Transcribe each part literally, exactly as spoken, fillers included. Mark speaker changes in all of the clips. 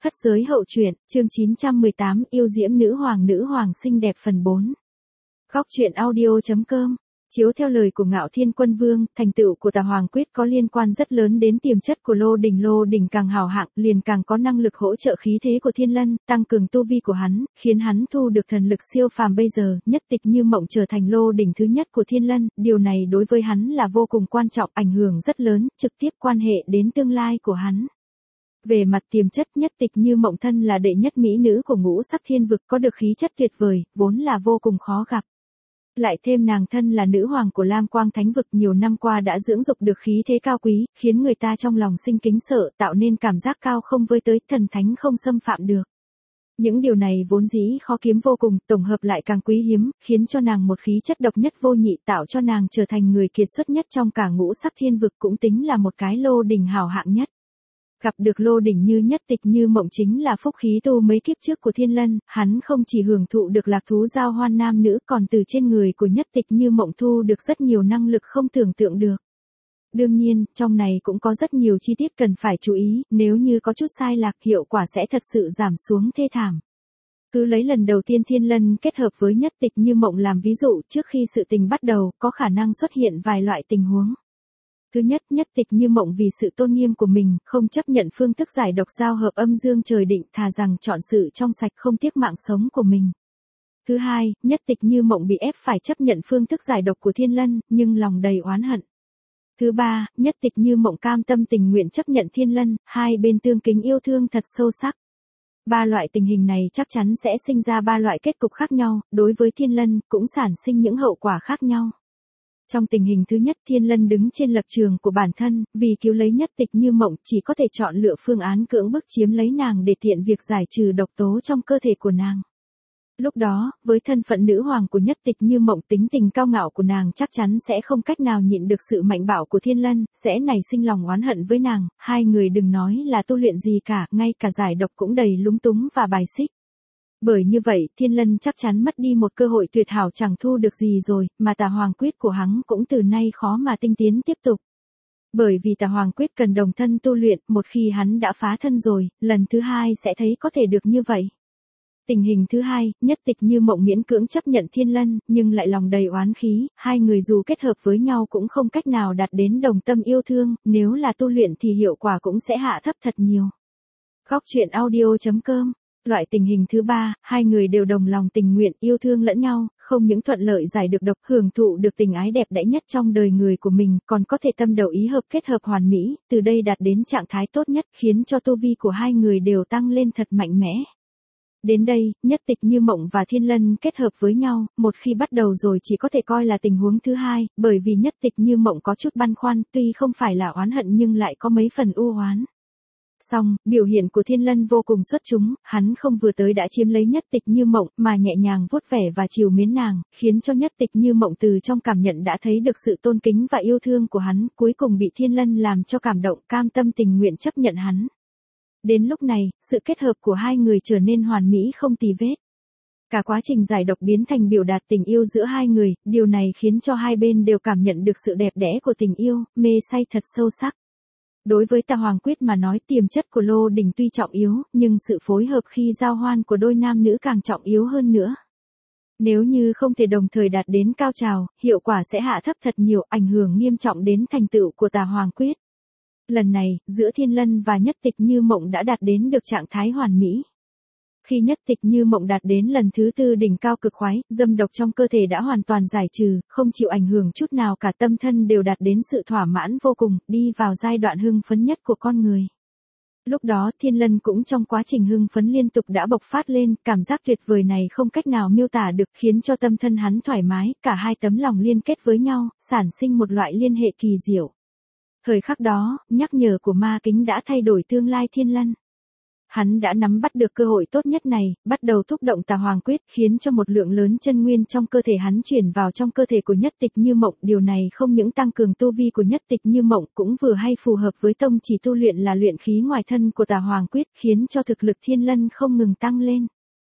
Speaker 1: Thất giới hậu truyện, chương chín trăm mười tám, yêu diễm nữ hoàng nữ hoàng xinh đẹp phần bốn. Góc truyện audio chấm com. Chiếu theo lời của Ngạo Thiên Quân Vương, thành tựu của Tà Hoàng Quyết có liên quan rất lớn đến tiềm chất của Lô Đình. Lô Đình càng hào hạng, liền càng có năng lực hỗ trợ khí thế của Thiên Lân, tăng cường tu vi của hắn, khiến hắn thu được thần lực siêu phàm. Bây giờ, Nhất Tịch Như Mộng trở thành Lô Đình thứ nhất của Thiên Lân, điều này đối với hắn là vô cùng quan trọng, ảnh hưởng rất lớn, trực tiếp quan hệ đến tương lai của hắn. Về mặt tiềm chất, Nhất Tịch Như Mộng thân là đệ nhất mỹ nữ của ngũ sắc thiên vực, có được khí chất tuyệt vời, vốn là vô cùng khó gặp. Lại thêm nàng thân là nữ hoàng của Lam Quang Thánh vực, nhiều năm qua đã dưỡng dục được khí thế cao quý, khiến người ta trong lòng sinh kính sợ, tạo nên cảm giác cao không với tới, thần thánh không xâm phạm được. Những điều này vốn dĩ khó kiếm vô cùng, tổng hợp lại càng quý hiếm, khiến cho nàng một khí chất độc nhất vô nhị, tạo cho nàng trở thành người kiệt xuất nhất trong cả ngũ sắc thiên vực, cũng tính là một cái Lô Đình hào hạng nhất. Gặp được Lô Đình như Nhất Tịch Như Mộng chính là phúc khí tu mấy kiếp trước của Thiên Lân, hắn không chỉ hưởng thụ được lạc thú giao hoan nam nữ, còn từ trên người của Nhất Tịch Như Mộng thu được rất nhiều năng lực không tưởng tượng được. Đương nhiên, trong này cũng có rất nhiều chi tiết cần phải chú ý, nếu như có chút sai lạc, hiệu quả sẽ thật sự giảm xuống thê thảm. Cứ lấy lần đầu tiên Thiên Lân kết hợp với Nhất Tịch Như Mộng làm ví dụ, trước khi sự tình bắt đầu, có khả năng xuất hiện vài loại tình huống. Thứ nhất, Nhất Tịch Như Mộng vì sự tôn nghiêm của mình, không chấp nhận phương thức giải độc giao hợp âm dương trời định, thà rằng chọn sự trong sạch không tiếc mạng sống của mình. Thứ hai, Nhất Tịch Như Mộng bị ép phải chấp nhận phương thức giải độc của Thiên Lân, nhưng lòng đầy oán hận. Thứ ba, Nhất Tịch Như Mộng cam tâm tình nguyện chấp nhận Thiên Lân, hai bên tương kính yêu thương thật sâu sắc. Ba loại tình hình này chắc chắn sẽ sinh ra ba loại kết cục khác nhau, đối với Thiên Lân cũng sản sinh những hậu quả khác nhau. Trong tình hình thứ nhất, Thiên Lân đứng trên lập trường của bản thân, vì cứu lấy Nhất Tịch Như Mộng chỉ có thể chọn lựa phương án cưỡng bức chiếm lấy nàng để tiện việc giải trừ độc tố trong cơ thể của nàng. Lúc đó, với thân phận nữ hoàng của Nhất Tịch Như Mộng, tính tình cao ngạo của nàng chắc chắn sẽ không cách nào nhịn được sự mạnh bạo của Thiên Lân, sẽ nảy sinh lòng oán hận với nàng, hai người đừng nói là tu luyện gì cả, ngay cả giải độc cũng đầy lúng túng và bài xích. Bởi như vậy, Thiên Lân chắc chắn mất đi một cơ hội tuyệt hảo chẳng thu được gì rồi, mà Tà Hoàng Quyết của hắn cũng từ nay khó mà tinh tiến tiếp tục. Bởi vì Tà Hoàng Quyết cần đồng thân tu luyện, một khi hắn đã phá thân rồi, lần thứ hai sẽ thấy có thể được như vậy. Tình hình thứ hai, Nhất Tịch Như Mộng miễn cưỡng chấp nhận Thiên Lân, nhưng lại lòng đầy oán khí, hai người dù kết hợp với nhau cũng không cách nào đạt đến đồng tâm yêu thương, nếu là tu luyện thì hiệu quả cũng sẽ hạ thấp thật nhiều. Góc truyện audio chấm com. Loại tình hình thứ ba, hai người đều đồng lòng tình nguyện, yêu thương lẫn nhau, không những thuận lợi giải được độc, hưởng thụ được tình ái đẹp đẽ nhất trong đời người của mình, còn có thể tâm đầu ý hợp kết hợp hoàn mỹ, từ đây đạt đến trạng thái tốt nhất, khiến cho tu vi của hai người đều tăng lên thật mạnh mẽ. Đến đây, Nhất Tịch Như Mộng và Thiên Lân kết hợp với nhau, một khi bắt đầu rồi chỉ có thể coi là tình huống thứ hai, bởi vì Nhất Tịch Như Mộng có chút băn khoăn, tuy không phải là oán hận nhưng lại có mấy phần u oán. Xong, biểu hiện của Thiên Lân vô cùng xuất chúng, hắn không vừa tới đã chiếm lấy Nhất Tịch Như Mộng, mà nhẹ nhàng vuốt vẻ và chiều mến nàng, khiến cho Nhất Tịch Như Mộng từ trong cảm nhận đã thấy được sự tôn kính và yêu thương của hắn, cuối cùng bị Thiên Lân làm cho cảm động, cam tâm tình nguyện chấp nhận hắn. Đến lúc này, sự kết hợp của hai người trở nên hoàn mỹ không tì vết. Cả quá trình giải độc biến thành biểu đạt tình yêu giữa hai người, điều này khiến cho hai bên đều cảm nhận được sự đẹp đẽ của tình yêu, mê say thật sâu sắc. Đối với Tà Hoàng Quyết mà nói, tiềm chất của Lô Đình tuy trọng yếu, nhưng sự phối hợp khi giao hoan của đôi nam nữ càng trọng yếu hơn nữa. Nếu như không thể đồng thời đạt đến cao trào, hiệu quả sẽ hạ thấp thật nhiều, ảnh hưởng nghiêm trọng đến thành tựu của Tà Hoàng Quyết. Lần này, giữa Thiên Lân và Nhất Tịch Như Mộng đã đạt đến được trạng thái hoàn mỹ. Khi Nhất Tịch Như Mộng đạt đến lần thứ tư đỉnh cao cực khoái, dâm độc trong cơ thể đã hoàn toàn giải trừ, không chịu ảnh hưởng chút nào cả, tâm thân đều đạt đến sự thỏa mãn vô cùng, đi vào giai đoạn hưng phấn nhất của con người. Lúc đó Thiên Lân cũng trong quá trình hưng phấn liên tục đã bộc phát lên, cảm giác tuyệt vời này không cách nào miêu tả được, khiến cho tâm thân hắn thoải mái, cả hai tấm lòng liên kết với nhau, sản sinh một loại liên hệ kỳ diệu. Thời khắc đó, nhắc nhở của ma kính đã thay đổi tương lai Thiên Lân. Hắn đã nắm bắt được cơ hội tốt nhất này, bắt đầu thúc động Tà Hoàng Quyết, khiến cho một lượng lớn chân nguyên trong cơ thể hắn chuyển vào trong cơ thể của Nhất Tịch Như Mộng, điều này không những tăng cường tu vi của Nhất Tịch Như Mộng, cũng vừa hay phù hợp với tông chỉ tu luyện là luyện khí ngoài thân của Tà Hoàng Quyết, khiến cho thực lực Thiên Lân không ngừng tăng lên.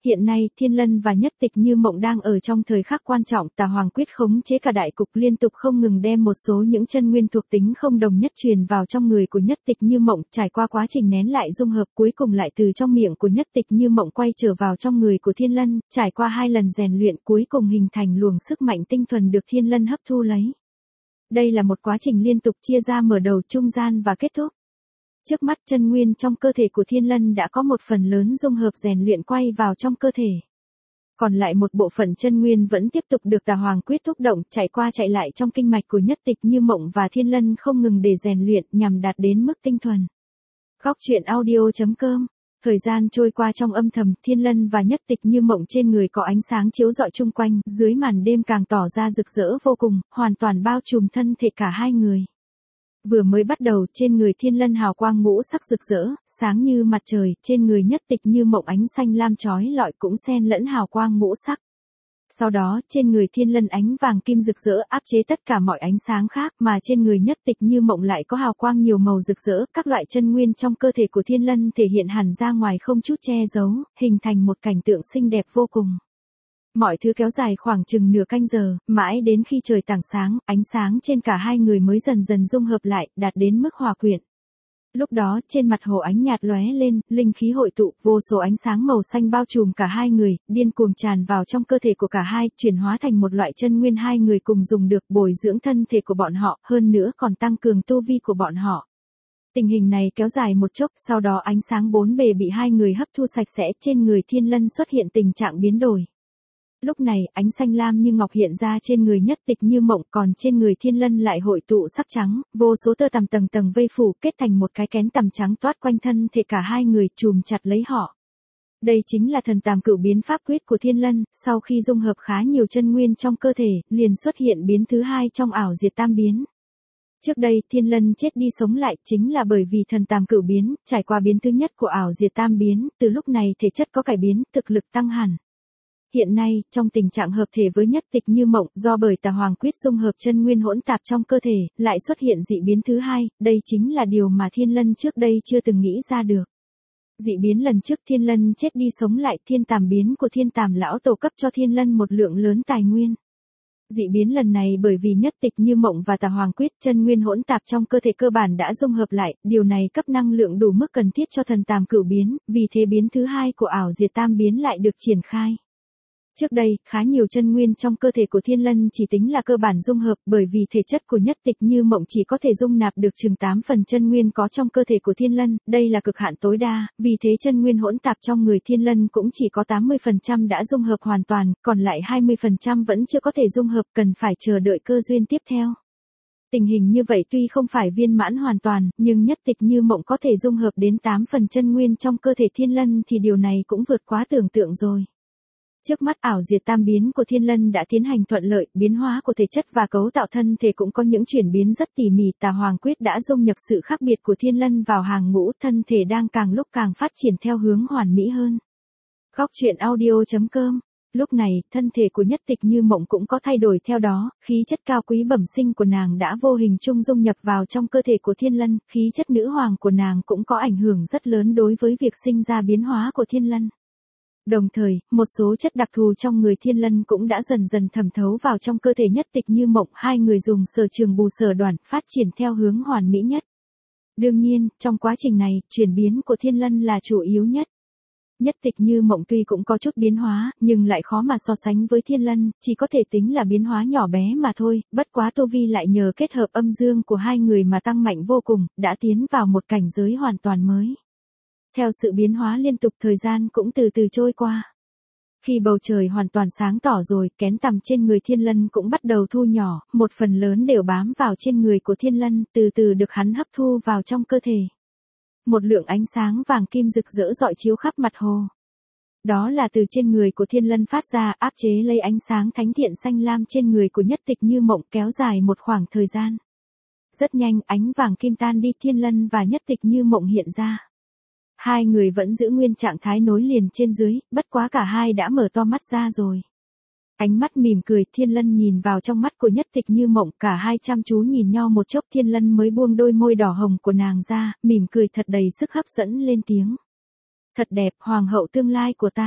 Speaker 1: Hiện nay, Thiên Lân và Nhất Tịch Như Mộng đang ở trong thời khắc quan trọng, Tà Hoàng quyết khống chế cả đại cục, liên tục không ngừng đem một số những chân nguyên thuộc tính không đồng nhất truyền vào trong người của Nhất Tịch Như Mộng, trải qua quá trình nén lại dung hợp, cuối cùng lại từ trong miệng của Nhất Tịch Như Mộng quay trở vào trong người của Thiên Lân, trải qua hai lần rèn luyện, cuối cùng hình thành luồng sức mạnh tinh thuần được Thiên Lân hấp thu lấy. Đây là một quá trình liên tục chia ra mở đầu, trung gian và kết thúc. Trước mắt chân nguyên trong cơ thể của Thiên Lân đã có một phần lớn dung hợp rèn luyện quay vào trong cơ thể. Còn lại một bộ phận chân nguyên vẫn tiếp tục được Tà Hoàng quyết thúc động, chạy qua chạy lại trong kinh mạch của Nhất Tịch Như Mộng và Thiên Lân không ngừng để rèn luyện nhằm đạt đến mức tinh thuần. Góc truyện audio chấm com. Thời gian trôi qua trong âm thầm, Thiên Lân và Nhất Tịch Như Mộng trên người có ánh sáng chiếu rọi chung quanh, dưới màn đêm càng tỏ ra rực rỡ vô cùng, hoàn toàn bao trùm thân thể cả hai người. Vừa mới bắt đầu, trên người Thiên Lân hào quang ngũ sắc rực rỡ, sáng như mặt trời, trên người Nhất Tịch Như Mộng ánh xanh lam chói lọi cũng xen lẫn hào quang ngũ sắc. Sau đó, trên người Thiên Lân ánh vàng kim rực rỡ áp chế tất cả mọi ánh sáng khác, mà trên người Nhất Tịch Như Mộng lại có hào quang nhiều màu rực rỡ, các loại chân nguyên trong cơ thể của Thiên Lân thể hiện hẳn ra ngoài không chút che giấu, hình thành một cảnh tượng xinh đẹp vô cùng. Mọi thứ kéo dài khoảng chừng nửa canh giờ, mãi đến khi trời tảng sáng, ánh sáng trên cả hai người mới dần dần dung hợp lại, đạt đến mức hòa quyện. Lúc đó, trên mặt hồ ánh nhạt lóe lên, linh khí hội tụ, vô số ánh sáng màu xanh bao trùm cả hai người, điên cuồng tràn vào trong cơ thể của cả hai, chuyển hóa thành một loại chân nguyên hai người cùng dùng được bồi dưỡng thân thể của bọn họ, hơn nữa còn tăng cường tu vi của bọn họ. Tình hình này kéo dài một chốc, sau đó ánh sáng bốn bề bị hai người hấp thu sạch sẽ, trên người Thiên Lân xuất hiện tình trạng biến đổi. Lúc này, ánh xanh lam như ngọc hiện ra trên người Nhất Tịch Như Mộng, còn trên người Thiên Lân lại hội tụ sắc trắng, vô số tơ tằm tầng tầng vây phủ, kết thành một cái kén tằm trắng toát quanh thân thể cả hai người, chùm chặt lấy họ. Đây chính là thần tàm cửu biến pháp quyết của Thiên Lân, sau khi dung hợp khá nhiều chân nguyên trong cơ thể, liền xuất hiện biến thứ hai trong ảo diệt tam biến. Trước đây, Thiên Lân chết đi sống lại chính là bởi vì thần tàm cửu biến, trải qua biến thứ nhất của ảo diệt tam biến, từ lúc này thể chất có cải biến, thực lực tăng hẳn. Hiện nay, trong tình trạng hợp thể với Nhất Tịch Như Mộng, do bởi Tà Hoàng quyết dung hợp chân nguyên hỗn tạp trong cơ thể, lại xuất hiện dị biến thứ hai, đây chính là điều mà Thiên Lân trước đây chưa từng nghĩ ra được. Dị biến lần trước Thiên Lân chết đi sống lại, thiên tàm biến của thiên tàm lão tổ cấp cho Thiên Lân một lượng lớn tài nguyên. Dị biến lần này bởi vì Nhất Tịch Như Mộng và Tà Hoàng quyết chân nguyên hỗn tạp trong cơ thể cơ bản đã dung hợp lại, điều này cấp năng lượng đủ mức cần thiết cho thần tàm cửu biến, vì thế biến thứ hai của ảo diệt tam biến lại được triển khai. Trước đây, khá nhiều chân nguyên trong cơ thể của Thiên Lân chỉ tính là cơ bản dung hợp, bởi vì thể chất của Nhất Tịch Như Mộng chỉ có thể dung nạp được chừng tám phần chân nguyên có trong cơ thể của Thiên Lân, đây là cực hạn tối đa, vì thế chân nguyên hỗn tạp trong người Thiên Lân cũng chỉ có tám mươi phần trăm đã dung hợp hoàn toàn, còn lại hai mươi phần trăm vẫn chưa có thể dung hợp, cần phải chờ đợi cơ duyên tiếp theo. Tình hình như vậy tuy không phải viên mãn hoàn toàn, nhưng Nhất Tịch Như Mộng có thể dung hợp đến tám phần chân nguyên trong cơ thể Thiên Lân thì điều này cũng vượt quá tưởng tượng rồi. Trước mắt ảo diệt tam biến của Thiên Lân đã tiến hành thuận lợi, biến hóa của thể chất và cấu tạo thân thể cũng có những chuyển biến rất tỉ mỉ, Tà Hoàng quyết đã dung nhập sự khác biệt của Thiên Lân vào hàng ngũ, thân thể đang càng lúc càng phát triển theo hướng hoàn mỹ hơn. Góc truyện audio chấm com. Lúc này, thân thể của Nhất Tịch Như Mộng cũng có thay đổi theo đó, khí chất cao quý bẩm sinh của nàng đã vô hình chung dung nhập vào trong cơ thể của Thiên Lân, khí chất nữ hoàng của nàng cũng có ảnh hưởng rất lớn đối với việc sinh ra biến hóa của Thiên Lân. Đồng thời, một số chất đặc thù trong người Thiên Lân cũng đã dần dần thẩm thấu vào trong cơ thể Nhất Tịch Như Mộng, hai người dùng sở trường bù sở đoản, phát triển theo hướng hoàn mỹ nhất. Đương nhiên, trong quá trình này, chuyển biến của Thiên Lân là chủ yếu nhất. Nhất Tịch Như Mộng tuy cũng có chút biến hóa, nhưng lại khó mà so sánh với Thiên Lân, chỉ có thể tính là biến hóa nhỏ bé mà thôi, bất quá tu vi lại nhờ kết hợp âm dương của hai người mà tăng mạnh vô cùng, đã tiến vào một cảnh giới hoàn toàn mới. Theo sự biến hóa liên tục, thời gian cũng từ từ trôi qua. Khi bầu trời hoàn toàn sáng tỏ rồi, kén tằm trên người Thiên Lân cũng bắt đầu thu nhỏ, một phần lớn đều bám vào trên người của Thiên Lân, từ từ được hắn hấp thu vào trong cơ thể. Một lượng ánh sáng vàng kim rực rỡ rọi chiếu khắp mặt hồ. Đó là từ trên người của Thiên Lân phát ra, áp chế lấy ánh sáng thánh thiện xanh lam trên người của Nhất Tịch Như Mộng, kéo dài một khoảng thời gian. Rất nhanh, ánh vàng kim tan đi, Thiên Lân và Nhất Tịch Như Mộng hiện ra. Hai người vẫn giữ nguyên trạng thái nối liền trên dưới, bất quá cả hai đã mở to mắt ra rồi. Ánh mắt mỉm cười, Thiên Lân nhìn vào trong mắt của Nhất Tịch Như Mộng, cả hai chăm chú nhìn nhau một chốc, Thiên Lân mới buông đôi môi đỏ hồng của nàng ra, mỉm cười thật đầy sức hấp dẫn lên tiếng. Thật đẹp, hoàng hậu tương lai của ta.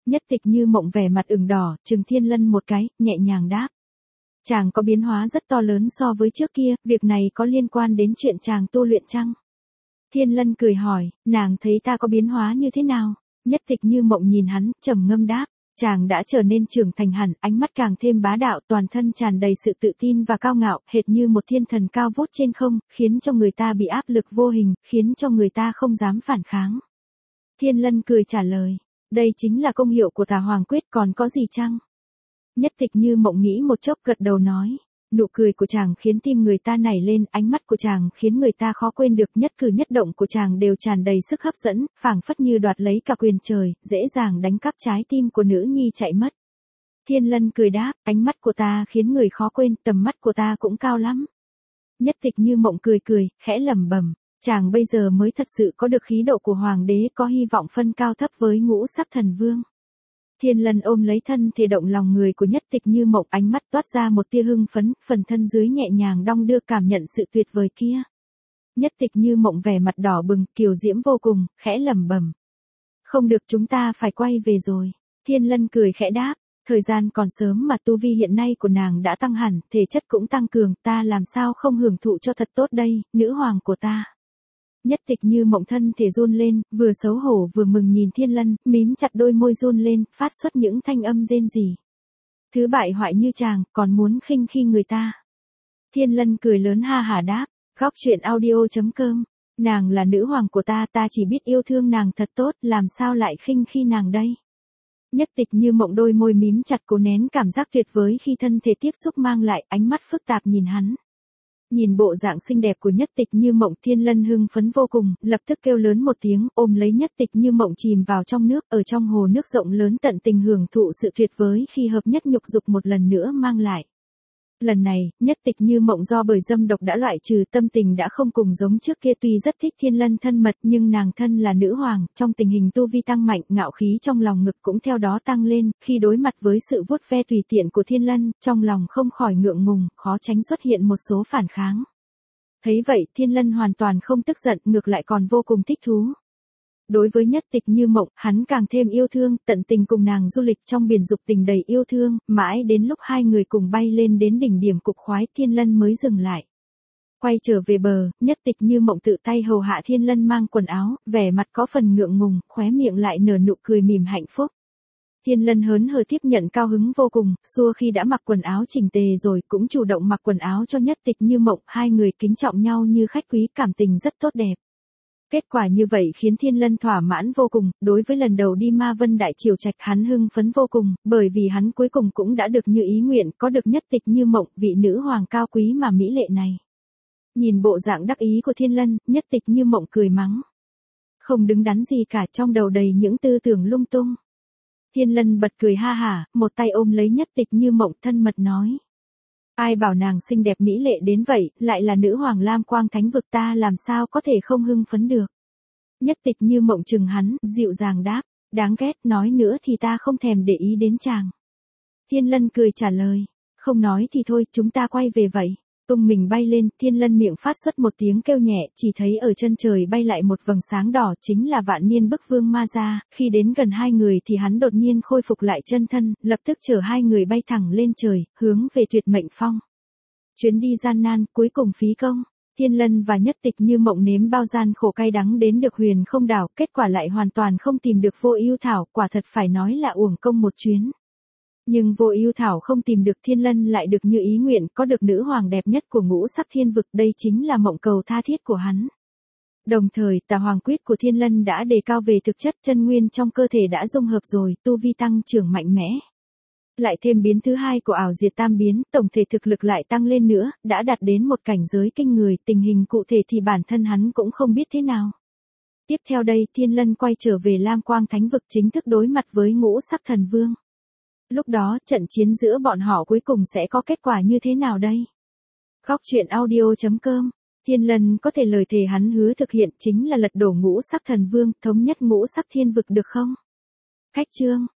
Speaker 1: Nhất Tịch Như Mộng vẻ mặt ửng đỏ, trừng Thiên Lân một cái, nhẹ nhàng đáp. Chàng có biến hóa rất to lớn so với trước kia, việc này có liên quan đến chuyện chàng tu luyện chăng? Thiên Lân cười hỏi, nàng thấy ta có biến hóa như thế nào? Nhất Tịch Như Mộng nhìn hắn, trầm ngâm đáp. Chàng đã trở nên trưởng thành hẳn, ánh mắt càng thêm bá đạo, toàn thân tràn đầy sự tự tin và cao ngạo, hệt như một thiên thần cao vút trên không, khiến cho người ta bị áp lực vô hình, khiến cho người ta không dám phản kháng. Thiên Lân cười trả lời, đây chính là công hiệu của Tà Hoàng Quyết, còn có gì chăng? Nhất Tịch Như Mộng nghĩ một chốc gật đầu nói, nụ cười của chàng khiến tim người ta nảy lên, ánh mắt của chàng khiến người ta khó quên được, nhất cử nhất động của chàng đều tràn đầy sức hấp dẫn, phảng phất như đoạt lấy cả quyền trời, dễ dàng đánh cắp trái tim của nữ nhi chạy mất. Thiên Lân cười đáp, ánh mắt của ta khiến người khó quên, tầm mắt của ta cũng cao lắm. Nhất Tịch Như Mộng cười cười, khẽ lẩm bẩm, chàng bây giờ mới thật sự có được khí độ của hoàng đế, có hy vọng phân cao thấp với Ngũ Sắc Thần Vương. Thiên Lân ôm lấy thân thể động lòng người của Nhất Tịch Như Mộng, ánh mắt toát ra một tia hưng phấn, phần thân dưới nhẹ nhàng đong đưa cảm nhận sự tuyệt vời kia. Nhất Tịch Như Mộng vẻ mặt đỏ bừng, kiều diễm vô cùng, khẽ lẩm bẩm. Không được, chúng ta phải quay về rồi. Thiên Lân cười khẽ đáp, thời gian còn sớm mà tu vi hiện nay của nàng đã tăng hẳn, thể chất cũng tăng cường, ta làm sao không hưởng thụ cho thật tốt đây, nữ hoàng của ta. Nhất Tịch Như Mộng thân thể run lên, vừa xấu hổ vừa mừng nhìn Thiên Lân, mím chặt đôi môi run lên, phát xuất những thanh âm rên rỉ. Thứ bại hoại như chàng, còn muốn khinh khi người ta. Thiên Lân cười lớn ha hả đáp, góc truyện audio chấm com, nàng là nữ hoàng của ta, ta chỉ biết yêu thương nàng thật tốt, làm sao lại khinh khi nàng đây. Nhất Tịch Như Mộng đôi môi mím chặt, cố nén cảm giác tuyệt vời khi thân thể tiếp xúc mang lại, ánh mắt phức tạp nhìn hắn. Nhìn bộ dạng xinh đẹp của Nhất Tịch Như Mộng, Thiên Lân hưng phấn vô cùng, lập tức kêu lớn một tiếng, ôm lấy Nhất Tịch Như Mộng chìm vào trong nước, ở trong hồ nước rộng lớn tận tình hưởng thụ sự tuyệt vời khi hợp nhất nhục dục một lần nữa mang lại. Lần này, Nhất Tịch Như Mộng do bởi dâm độc đã loại trừ, tâm tình đã không cùng giống trước kia, tuy rất thích Thiên Lân thân mật nhưng nàng thân là nữ hoàng, trong tình hình tu vi tăng mạnh, ngạo khí trong lòng ngực cũng theo đó tăng lên, khi đối mặt với sự vuốt ve tùy tiện của Thiên Lân, trong lòng không khỏi ngượng ngùng, khó tránh xuất hiện một số phản kháng. Thấy vậy, Thiên Lân hoàn toàn không tức giận, ngược lại còn vô cùng thích thú. Đối với Nhất Tịch Như Mộng, hắn càng thêm yêu thương, tận tình cùng nàng du lịch trong biển dục tình đầy yêu thương, mãi đến lúc hai người cùng bay lên đến đỉnh điểm cục khoái, Thiên Lân mới dừng lại. Quay trở về bờ, Nhất Tịch Như Mộng tự tay hầu hạ Thiên Lân mang quần áo, vẻ mặt có phần ngượng ngùng, khóe miệng lại nở nụ cười mỉm hạnh phúc. Thiên Lân hớn hở tiếp nhận, cao hứng vô cùng, xua khi đã mặc quần áo chỉnh tề rồi cũng chủ động mặc quần áo cho Nhất Tịch Như Mộng, hai người kính trọng nhau như khách quý, cảm tình rất tốt đẹp. Kết quả như vậy khiến Thiên Lân thỏa mãn vô cùng, đối với lần đầu đi Ma Vân Đại Triều Trạch hắn hưng phấn vô cùng, bởi vì hắn cuối cùng cũng đã được như ý nguyện, có được Nhất Tịch Như Mộng, vị nữ hoàng cao quý mà mỹ lệ này. Nhìn bộ dạng đắc ý của Thiên Lân, Nhất Tịch Như Mộng cười mắng. Không đứng đắn gì cả, trong đầu đầy những tư tưởng lung tung. Thiên Lân bật cười ha hả, một tay ôm lấy Nhất Tịch Như Mộng, thân mật nói. Ai bảo nàng xinh đẹp mỹ lệ đến vậy, lại là nữ hoàng Lam Quang Thánh Vực, ta làm sao có thể không hưng phấn được. Nhất Tịch Như Mộng chừng hắn, dịu dàng đáp, đáng ghét, nói nữa thì ta không thèm để ý đến chàng. Thiên Lân cười trả lời, không nói thì thôi, chúng ta quay về vậy. Tung mình bay lên, Thiên Lân miệng phát xuất một tiếng kêu nhẹ, chỉ thấy ở chân trời bay lại một vầng sáng đỏ, chính là Vạn Niên Bức Vương Ma Gia, khi đến gần hai người thì hắn đột nhiên khôi phục lại chân thân, lập tức chở hai người bay thẳng lên trời, hướng về Tuyệt Mệnh Phong. Chuyến đi gian nan, cuối cùng phí công. Thiên Lân và Nhất Tịch Như Mộng nếm bao gian khổ cay đắng đến được Huyền Không Đảo, kết quả lại hoàn toàn không tìm được Vô Ưu Thảo, quả thật phải nói là uổng công một chuyến. Nhưng Vô Ưu Thảo không tìm được, Thiên Lân lại được như ý nguyện, có được nữ hoàng đẹp nhất của Ngũ Sắc Thiên Vực, đây chính là mộng cầu tha thiết của hắn. Đồng thời, Tà Hoàng Quyết của Thiên Lân đã đề cao về thực chất, chân nguyên trong cơ thể đã dung hợp rồi, tu vi tăng trưởng mạnh mẽ. Lại thêm biến thứ hai của ảo diệt tam biến, tổng thể thực lực lại tăng lên nữa, đã đạt đến một cảnh giới kinh người, tình hình cụ thể thì bản thân hắn cũng không biết thế nào. Tiếp theo đây, Thiên Lân quay trở về Lam Quang Thánh Vực, chính thức đối mặt với Ngũ Sắc Thần Vương. Lúc đó, trận chiến giữa bọn họ cuối cùng sẽ có kết quả như thế nào đây? Góc truyện audio chấm com, Thiên Lân có thể lời thề hắn hứa thực hiện, chính là lật đổ Ngũ Sắc Thần Vương, thống nhất Ngũ Sắc Thiên Vực được không? Khách chương